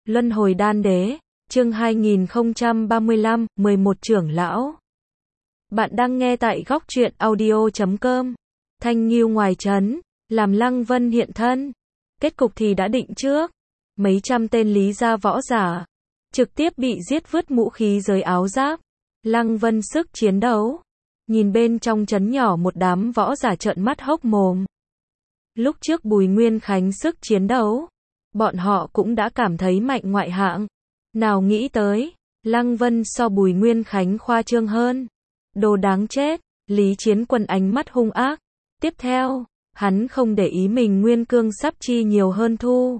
Luân hồi đan đế, chương 2035, 11 trưởng lão. Bạn đang nghe tại góc truyện audio.com. Thanh Nghiêu ngoài trấn, làm Lăng Vân hiện thân. Kết cục thì đã định trước. Mấy trăm tên Lý gia võ giả, trực tiếp bị giết vứt vũ khí dưới áo giáp. Lăng Vân sức chiến đấu. Nhìn bên trong trấn nhỏ một đám võ giả trợn mắt hốc mồm. Lúc trước Bùi Nguyên Khánh sức chiến đấu, bọn họ cũng đã cảm thấy mạnh ngoại hạng. Nào nghĩ tới, Lăng Vân so Bùi Nguyên Khánh khoa trương hơn. Đồ đáng chết, Lý Chiến Quân ánh mắt hung ác. Tiếp theo, hắn không để ý mình nguyên cương sắp chi nhiều hơn thu.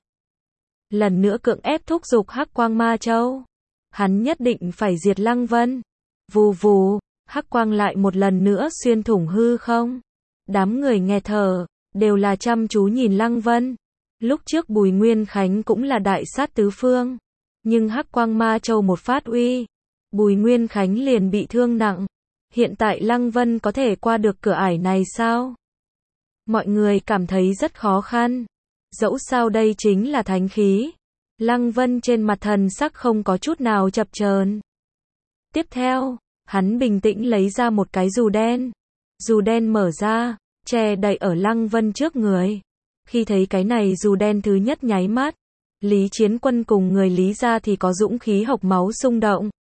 Lần nữa cưỡng ép thúc giục Hắc Quang Ma Châu. Hắn nhất định phải diệt Lăng Vân. Vù vù, Hắc Quang lại một lần nữa xuyên thủng hư không. Đám người nghe thở, đều là chăm chú nhìn Lăng Vân. Lúc trước Bùi Nguyên Khánh cũng là đại sát tứ phương. Nhưng Hắc Quang Ma Châu một phát uy, Bùi Nguyên Khánh liền bị thương nặng. Hiện tại Lăng Vân có thể qua được cửa ải này sao? Mọi người cảm thấy rất khó khăn. Dẫu sao đây chính là thánh khí. Lăng Vân trên mặt thần sắc không có chút nào chập chờn. Tiếp theo, hắn bình tĩnh lấy ra một cái dù đen. Dù đen mở ra, che đậy ở Lăng Vân trước người. Khi thấy cái này dù đen thứ nhất nháy mắt, Lý Chiến Quân cùng người Lý gia thì có dũng khí hộc máu xung động.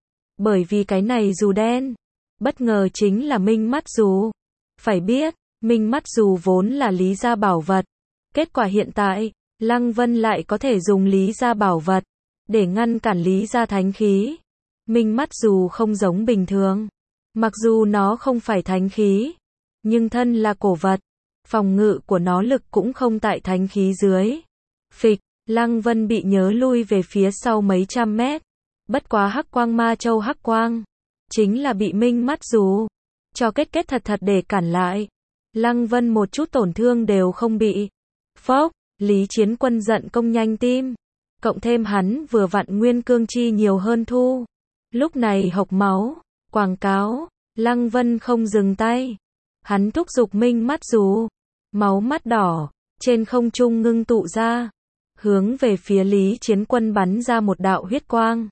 Bởi vì cái này dù đen, bất ngờ chính là minh mắt dù. Phải biết, minh mắt dù vốn là Lý gia bảo vật. Kết quả hiện tại, Lăng Vân lại có thể dùng Lý gia bảo vật để ngăn cản Lý gia thánh khí. Minh mắt dù không giống bình thường. Mặc dù nó không phải thánh khí, nhưng thân là cổ vật, phòng ngự của nó lực cũng không tại thánh khí dưới. Phịch, Lăng Vân bị nhớ lui về phía sau mấy trăm mét. Bất quá Hắc Quang Ma Châu Hắc Quang, chính là bị minh mắt dù cho kết thật để cản lại. Lăng Vân một chút tổn thương đều không bị. Phốc, Lý Chiến Quân giận công nhanh tim. Cộng thêm hắn vừa vặn nguyên cương chi nhiều hơn thu. Lúc này hộc máu, quảng cáo, Lăng Vân không dừng tay. Hắn thúc giục minh mắt dù. Máu mắt đỏ, trên không trung ngưng tụ ra. Hướng về phía Lý Chiến Quân bắn ra một đạo huyết quang.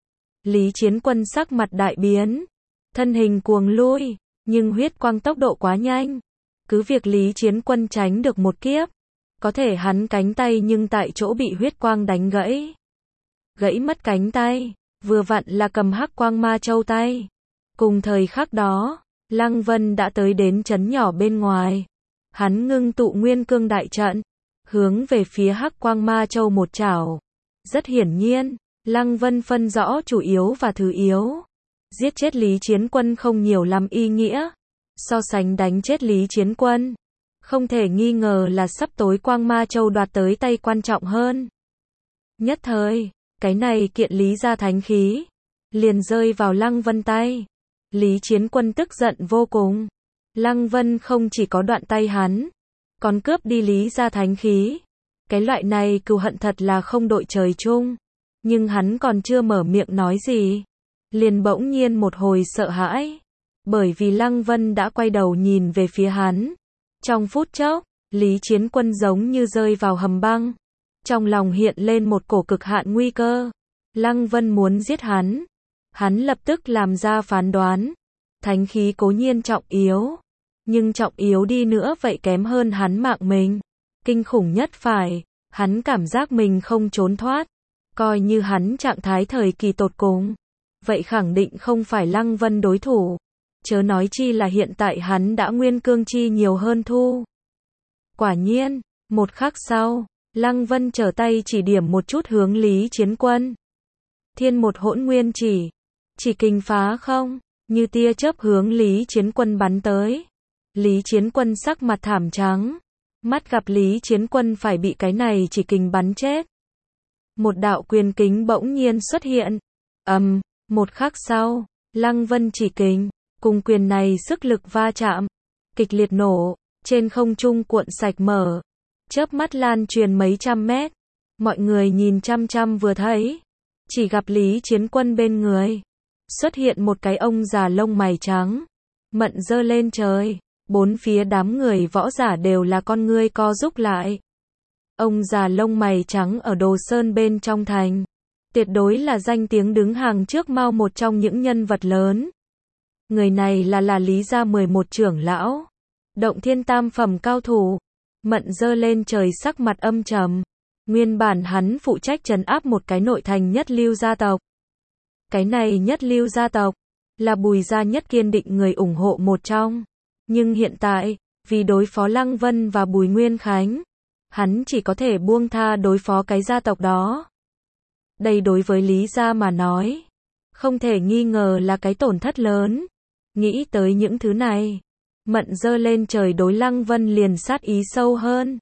Lý Chiến Quân sắc mặt đại biến. Thân hình cuồng lui, nhưng huyết quang tốc độ quá nhanh. Cứ việc Lý Chiến Quân tránh được một kiếp. Có thể hắn cánh tay nhưng tại chỗ bị huyết quang đánh gãy. Gãy mất cánh tay, vừa vặn là cầm Hắc Quang Ma Châu tay. Cùng thời khắc đó, Lăng Vân đã tới đến trấn nhỏ bên ngoài. Hắn ngưng tụ nguyên cương đại trận, hướng về phía Hắc Quang Ma Châu một chảo. Rất hiển nhiên, Lăng Vân phân rõ chủ yếu và thứ yếu. Giết chết Lý Chiến Quân không nhiều lắm ý nghĩa. So sánh đánh chết Lý Chiến Quân, không thể nghi ngờ là sắp tối Quang Ma Châu đoạt tới tay quan trọng hơn. Nhất thời, cái này kiện Lý gia thánh khí liền rơi vào Lăng Vân tay. Lý Chiến Quân tức giận vô cùng. Lăng Vân không chỉ có đoạn tay hắn, còn cướp đi Lý gia thánh khí. Cái loại này cừu hận thật là không đội trời chung. Nhưng hắn còn chưa mở miệng nói gì, liền bỗng nhiên một hồi sợ hãi. Bởi vì Lăng Vân đã quay đầu nhìn về phía hắn. Trong phút chốc, Lý Chiến Quân giống như rơi vào hầm băng. Trong lòng hiện lên một cổ cực hạn nguy cơ. Lăng Vân muốn giết hắn. Hắn lập tức làm ra phán đoán. Thánh khí cố nhiên trọng yếu. Nhưng trọng yếu đi nữa vậy kém hơn hắn mạng mình. Kinh khủng nhất phải, hắn cảm giác mình không trốn thoát. Coi như hắn trạng thái thời kỳ tột cùng. Vậy khẳng định không phải Lăng Vân đối thủ. Chớ nói chi là hiện tại hắn đã nguyên cương chi nhiều hơn thu. Quả nhiên, một khắc sau, Lăng Vân trở tay chỉ điểm một chút hướng Lý Chiến Quân. Thiên một hỗn nguyên chỉ kình phá không, như tia chớp hướng Lý Chiến Quân bắn tới. Lý Chiến Quân sắc mặt thảm trắng, mắt gặp Lý Chiến Quân phải bị cái này chỉ kình bắn chết. Một đạo quyền kính bỗng nhiên xuất hiện. Một khắc sau, Lăng Vân chỉ kình cùng quyền này sức lực va chạm, kịch liệt nổ, trên không trung cuộn sạch mở, chớp mắt lan truyền mấy trăm mét. Mọi người nhìn chăm chăm vừa thấy, chỉ gặp Lý Chiến Quân bên người xuất hiện một cái ông già lông mày trắng, mận giơ lên trời. Bốn phía đám người võ giả đều là con ngươi co rúm lại. Ông già lông mày trắng ở Đồ Sơn bên trong thành. Tuyệt đối là danh tiếng đứng hàng trước Mao, một trong những nhân vật lớn. Người này là Lý gia 11 trưởng lão. Động thiên tam phẩm cao thủ. Mận giơ lên trời sắc mặt âm trầm. Nguyên bản hắn phụ trách trấn áp một cái nội thành nhất lưu gia tộc. Cái này nhất lưu gia tộc là Bùi gia nhất kiên định người ủng hộ một trong. Nhưng hiện tại, vì đối phó Lăng Vân và Bùi Nguyên Khánh, hắn chỉ có thể buông tha đối phó cái gia tộc đó. Đây đối với Lý gia mà nói, không thể nghi ngờ là cái tổn thất lớn. Nghĩ tới những thứ này, Mận giơ lên trời đối Lăng Vân liền sát ý sâu hơn.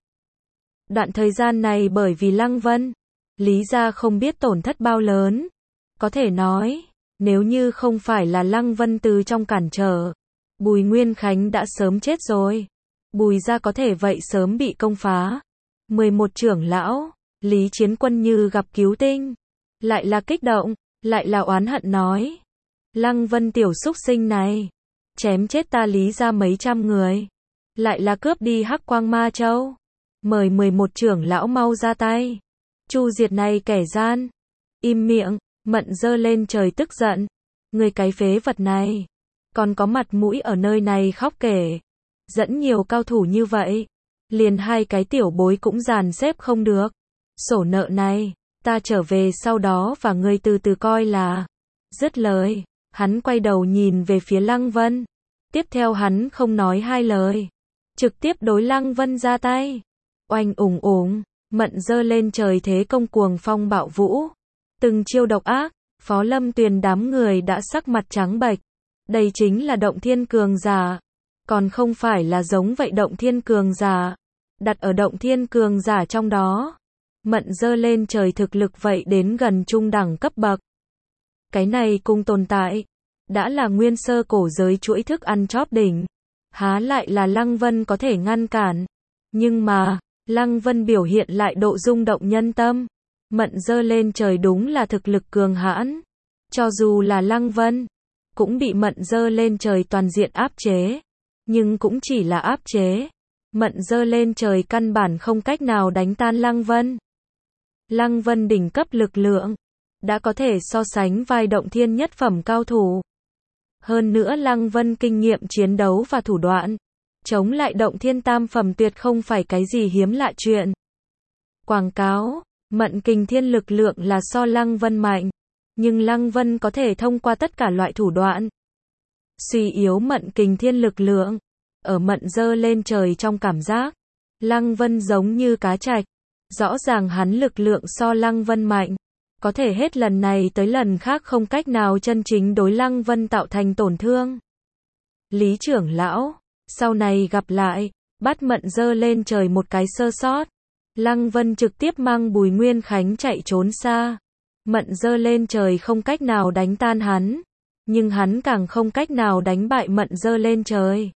Đoạn thời gian này bởi vì Lăng Vân, Lý gia không biết tổn thất bao lớn. Có thể nói, nếu như không phải là Lăng Vân từ trong cản trở, Bùi Nguyên Khánh đã sớm chết rồi. Bùi gia có thể vậy sớm bị công phá. 11 trưởng lão, Lý Chiến Quân như gặp cứu tinh. Lại là kích động, lại là oán hận nói. Lăng Vân tiểu súc sinh này, chém chết ta Lý gia mấy trăm người. Lại là cướp đi Hắc Quang Ma Châu. Mời 11 trưởng lão mau ra tay. Chu diệt này kẻ gian. Im miệng, Mận giơ lên trời tức giận. Người cái phế vật này, còn có mặt mũi ở nơi này khóc kể. Dẫn nhiều cao thủ như vậy, liền hai cái tiểu bối cũng dàn xếp không được. Sổ nợ này, ta trở về sau đó và ngươi từ từ coi là. Dứt lời, hắn quay đầu nhìn về phía Lăng Vân. Tiếp theo hắn không nói hai lời, trực tiếp đối Lăng Vân ra tay. Oanh ủng ủng, Mận giơ lên trời thế công cuồng phong bạo vũ. Từng chiêu độc ác, Phó Lâm Tuyền đám người đã sắc mặt trắng bệch. Đây chính là động thiên cường giả. Còn không phải là giống vậy động thiên cường giả. Đặt ở động thiên cường giả trong đó, Mận giơ lên trời thực lực vậy đến gần trung đẳng cấp bậc. Cái này cùng tồn tại, đã là nguyên sơ cổ giới chuỗi thức ăn chóp đỉnh. Há lại là Lăng Vân có thể ngăn cản. Nhưng mà, Lăng Vân biểu hiện lại độ rung động nhân tâm. Mận giơ lên trời đúng là thực lực cường hãn. Cho dù là Lăng Vân, cũng bị Mận giơ lên trời toàn diện áp chế. Nhưng cũng chỉ là áp chế. Mận giơ lên trời căn bản không cách nào đánh tan Lăng Vân. Lăng Vân đỉnh cấp lực lượng, đã có thể so sánh vai động thiên nhất phẩm cao thủ. Hơn nữa Lăng Vân kinh nghiệm chiến đấu và thủ đoạn, chống lại động thiên tam phẩm tuyệt không phải cái gì hiếm lạ chuyện. Quảng cáo, Mận Kình Thiên lực lượng là so Lăng Vân mạnh, nhưng Lăng Vân có thể thông qua tất cả loại thủ đoạn suy yếu Mận Kình Thiên lực lượng. Ở Mận giơ lên trời trong cảm giác, Lăng Vân giống như cá trạch. Rõ ràng hắn lực lượng so Lăng Vân mạnh, có thể hết lần này tới lần khác không cách nào chân chính đối Lăng Vân tạo thành tổn thương. Lý trưởng lão, sau này gặp lại, bắt Mận giơ lên trời một cái sơ sót. Lăng Vân trực tiếp mang Bùi Nguyên Khánh chạy trốn xa. Mận giơ lên trời không cách nào đánh tan hắn, nhưng hắn càng không cách nào đánh bại Mận giơ lên trời.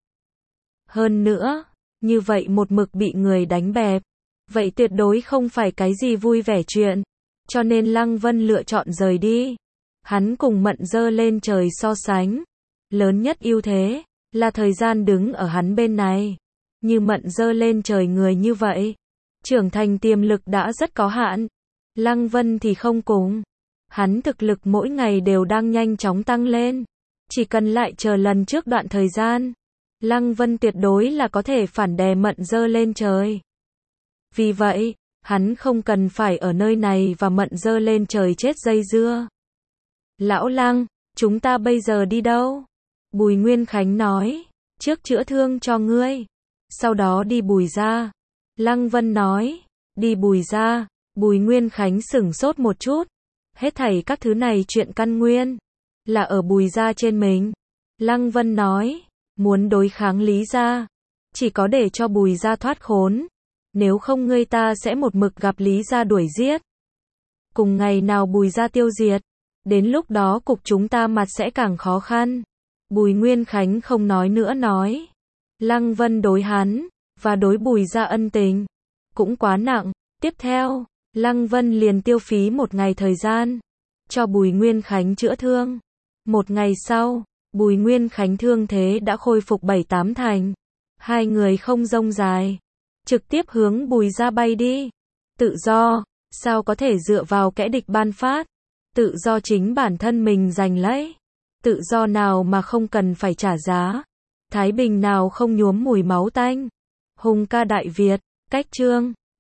Hơn nữa, như vậy một mực bị người đánh bẹp, vậy tuyệt đối không phải cái gì vui vẻ chuyện. Cho nên Lăng Vân lựa chọn rời đi. Hắn cùng Mận giơ lên trời so sánh, lớn nhất ưu thế là thời gian đứng ở hắn bên này. Như Mận giơ lên trời người như vậy, trưởng thành tiềm lực đã rất có hạn. Lăng Vân thì không cùng. Hắn thực lực mỗi ngày đều đang nhanh chóng tăng lên. Chỉ cần lại chờ lần trước đoạn thời gian, Lăng Vân tuyệt đối là có thể phản đè Mận giơ lên trời. Vì vậy, hắn không cần phải ở nơi này và Mận giơ lên trời chết dây dưa. Lão Lăng, chúng ta bây giờ đi đâu? Bùi Nguyên Khánh nói, trước chữa thương cho ngươi, sau đó đi Bùi gia. Lăng Vân nói, đi Bùi gia. Bùi Nguyên Khánh sửng sốt một chút. Hết thảy các thứ này chuyện căn nguyên là ở Bùi gia trên mình. Lăng Vân nói, muốn đối kháng Lý gia, chỉ có để cho Bùi gia thoát khốn. Nếu không ngươi ta sẽ một mực gặp Lý gia đuổi giết. Cùng ngày nào Bùi gia tiêu diệt, đến lúc đó cục chúng ta mặt sẽ càng khó khăn. Bùi Nguyên Khánh không nói nữa nói. Lăng Vân đối hắn, và đối Bùi gia ân tình, cũng quá nặng. Tiếp theo, Lăng Vân liền tiêu phí một ngày thời gian, cho Bùi Nguyên Khánh chữa thương. Một ngày sau, Bùi Nguyên Khánh thương thế đã khôi phục 7-8 thành. Hai người không rông dài, trực tiếp hướng Bùi gia bay đi. Tự do, sao có thể dựa vào kẻ địch ban phát? Tự do chính bản thân mình giành lấy. Tự do nào mà không cần phải trả giá? Thái bình nào không nhuốm mùi máu tanh? Hùng ca Đại Việt, cách chương